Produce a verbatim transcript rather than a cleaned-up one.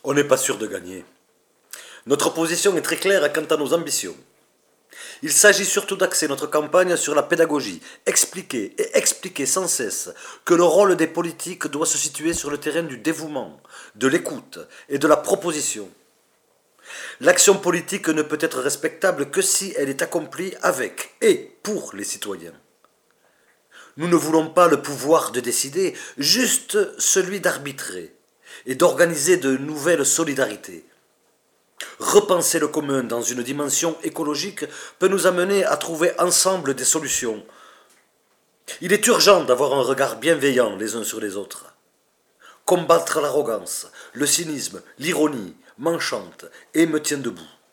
On n'est pas sûr de gagner. Notre position est très claire quant à nos ambitions. Il s'agit surtout d'axer notre campagne sur la pédagogie, expliquer et expliquer sans cesse que le rôle des politiques doit se situer sur le terrain du dévouement, de l'écoute et de la proposition. L'action politique ne peut être respectable que si elle est accomplie avec et pour les citoyens. Nous ne voulons pas le pouvoir de décider, juste celui d'arbitrer et d'organiser de nouvelles solidarités. Repenser le commun dans une dimension écologique peut nous amener à trouver ensemble des solutions. Il est urgent d'avoir un regard bienveillant les uns sur les autres. Combattre l'arrogance, le cynisme, l'ironie m'enchante et me tient debout.